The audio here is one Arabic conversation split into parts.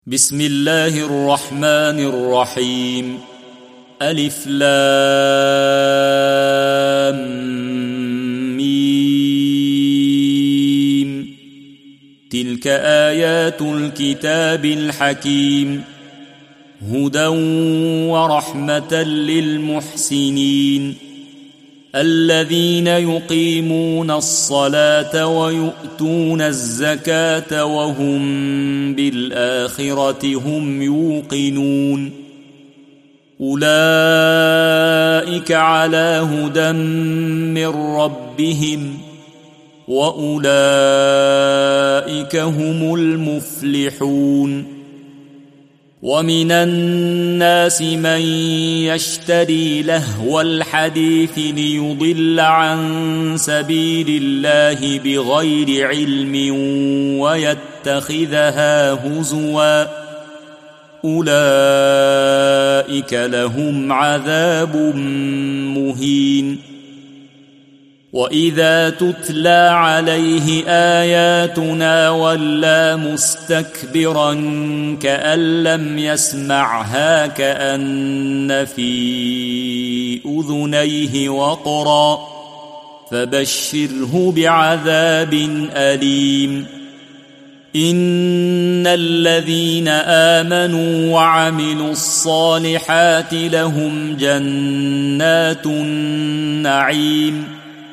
بسم الله الرحمن الرحيم. ألف لام ميم. تلك آيات الكتاب الحكيم، هدى ورحمة للمحسنين الذين يقيمون الصلاة ويؤتون الزكاة وهم بالآخرة هم يوقنون. أولئك على هدى من ربهم وأولئك هم المفلحون. ومن الناس من يشتري لهو الحديث ليضل عن سبيل الله بغير علم ويتخذها هزوا، أولئك لهم عذاب مهين. وإذا تتلى عليه آياتنا ولى مستكبرا كأن لم يسمعها كأن في أذنيه وقرا، فبشره بعذاب أليم. إن الذين آمنوا وعملوا الصالحات لهم جنات النعيم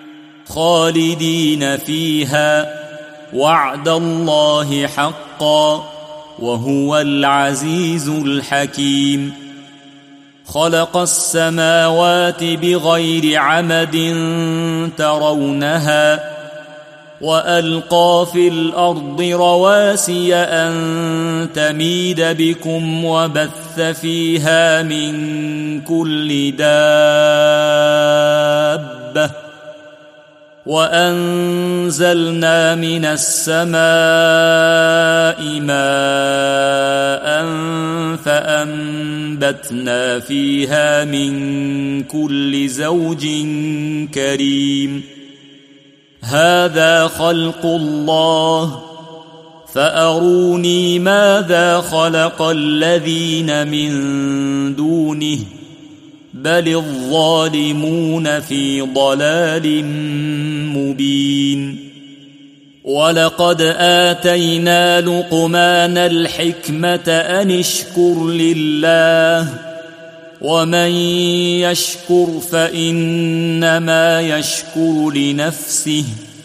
خالدين فيها، وعد الله حقا، وهو العزيز الحكيم. خلق السماوات بغير عمد ترونها، وألقى في الأرض رواسي أن تميد بكم وبث فيها من كل دابة، وأنزلنا من السماء ماء فأنبتنا فيها من كل زوج كريم. هذا خلق الله، فأروني ماذا خلق الذين من دونه، بل الظالمون في ضلال مبين. ولقد آتينا لقمان الحكمة أن اشكر لله، ومن يشكر فإنما يشكر لنفسه،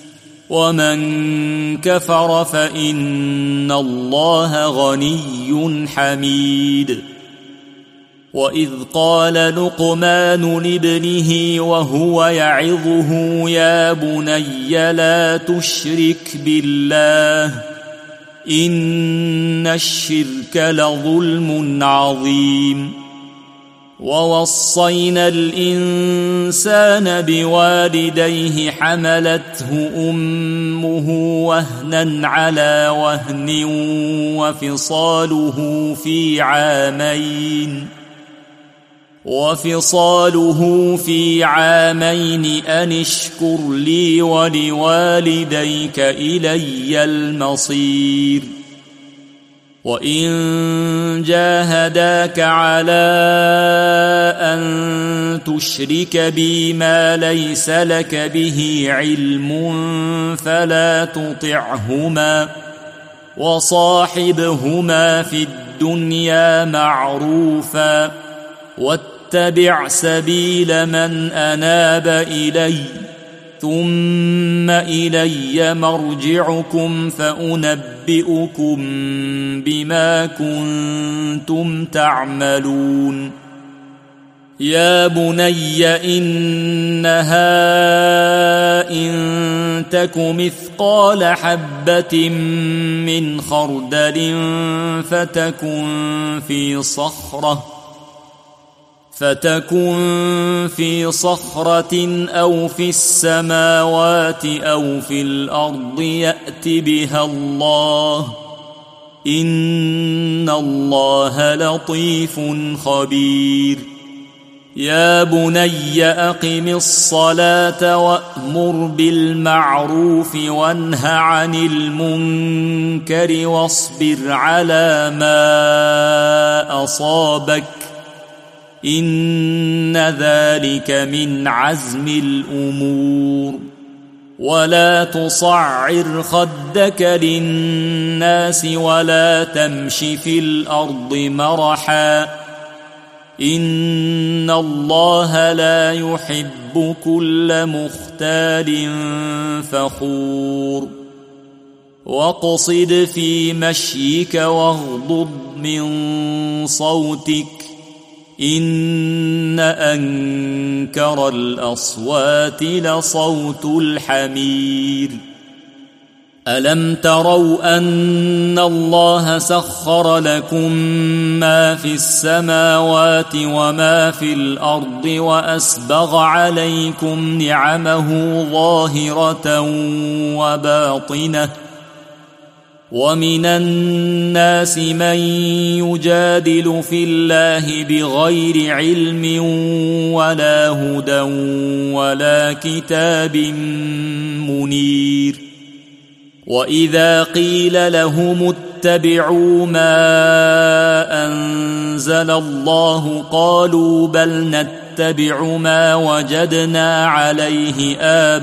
ومن كفر فإن الله غني حميد. وإذ قال لقمان لابنه وهو يعظه يا بني لا تشرك بالله إن الشرك لظلم عظيم. ووصينا الإنسان بوالديه حملته أمه وهنا على وهن وفصاله في عامين أن اشكر لي ولوالديك إلي المصير. وإن جاهداك على أن تشرك بي ما ليس لك به علم فلا تطعهما، وصاحبهما في الدنيا معروفا، واتبع سبيل من أناب إلي، ثم إلي مرجعكم فأنبئكم بما كنتم تعملون. يا بني إنها إن تك مثقال حبة من خردل فتكن في صخرة أو في السماوات أو في الأرض يأت بها الله، إن الله لطيف خبير. يا بني أقم الصلاة وأمر بالمعروف وانه عن المنكر واصبر على ما أصابك إن ذلك من عزم الأمور ولا تصعر خدك للناس ولا تمش في الأرض مرحا إن الله لا يحب كل مختال فخور واقصد في مشيك واغضض من صوتك إن أنكر الأصوات لصوت الحمير ألم تروا أن الله سخر لكم ما في السماوات وما في الأرض وأسبغ عليكم نعمه ظاهرة وباطنة ومن الناس من يجادل في الله بغير علم ولا هدى ولا كتاب منير وإذا قيل لهم اتبعوا ما أنزل الله قالوا بل نتبع ما وجدنا عليه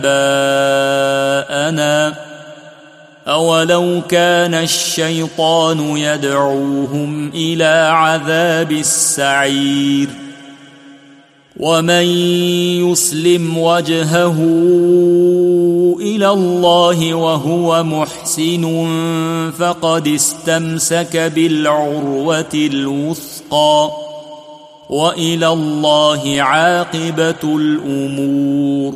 آباءنا أولو كان الشيطان يدعوهم إلى عذاب السعير ومن يسلم وجهه إلى الله وهو محسن فقد استمسك بالعروة الوثقى وإلى الله عاقبة الأمور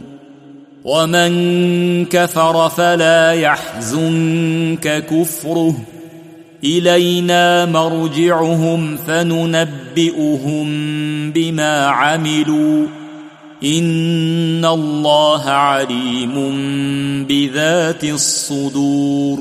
ومن كفر فلا يحزنك كفره إلينا مرجعهم فننبئهم بما عملوا إن الله عليم بذات الصدور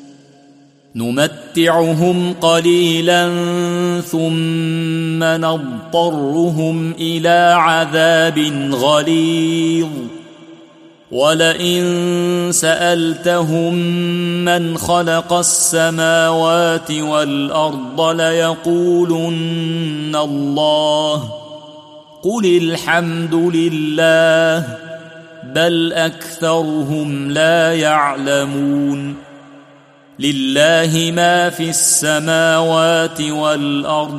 نمتعهم قليلا ثم نضطرهم إلى عذاب غليظ ولئن سألتهم من خلق السماوات والأرض ليقولن الله قل الحمد لله بل أكثرهم لا يعلمون لله ما في السماوات والأرض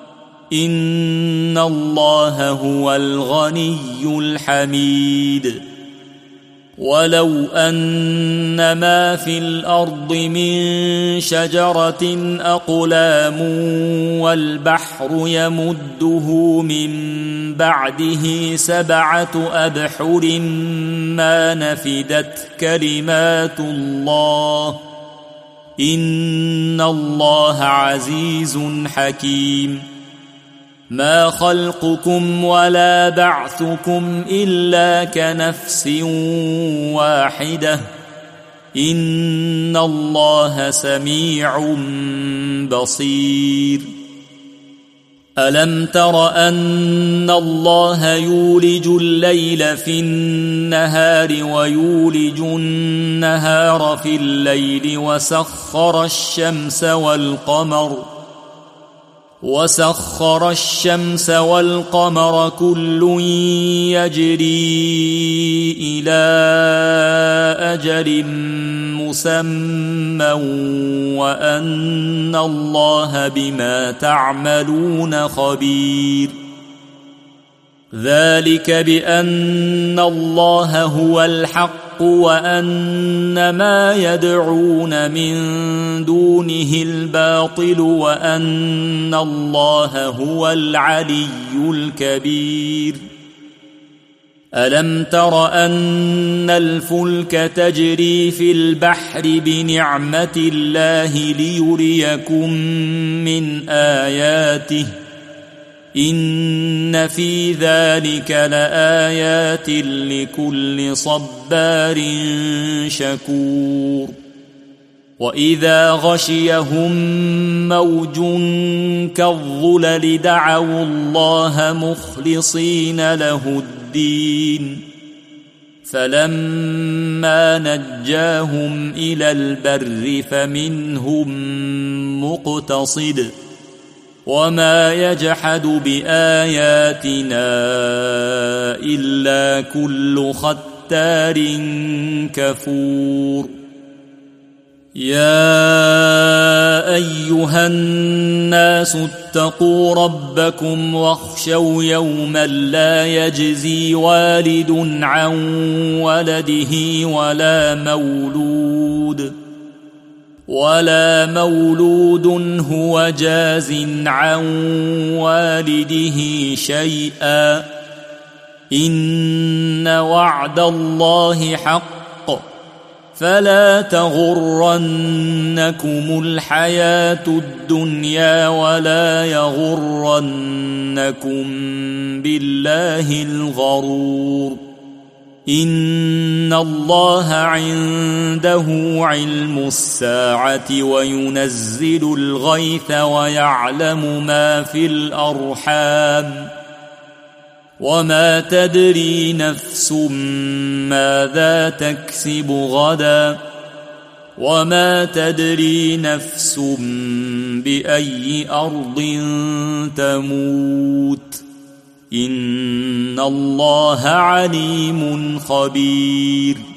إن الله هو الغني الحميد ولو أن ما في الأرض من شجرة أقلام والبحر يمده من بعده 7 أبحر ما نفدت كلمات الله إن الله عزيز حكيم ما خلقكم ولا بعثكم إلا كنفس واحدة إن الله سميع بصير ألم تر أن الله يولج الليل في النهار ويولج النهار في الليل وسخر الشمس والقمر كل يجري إلى أجل مسمى وأن الله بما تعملون خبير ذلك بأن الله هو الحق وأن ما يدعون من دونه الباطل وأن الله هو العلي الكبير ألم تر أن الفلك تجري في البحر بنعمة الله ليريكم من آياته إن في ذلك لآيات لكل صبار شكور وإذا غشيهم موج كالظلل دعوا الله مخلصين له الدين فلما نجاهم إلى البر فمنهم مقتصد وما يجحد بآياتنا إلا كل ختار كفور يا أيها الناس اتقوا ربكم واخشوا يوما لا يجزي والد عن ولده ولا مولود هو جاز عن والده شيئا إن وعد الله حق فلا تغرنكم الحياة الدنيا ولا يغرنكم بالله الغرور إن الله عنده علم الساعة وينزل الغيث ويعلم ما في الأرحام وما تدري نفس ماذا تكسب غدا وما تدري نفس بأي أرض تموت إن الله عليم خبير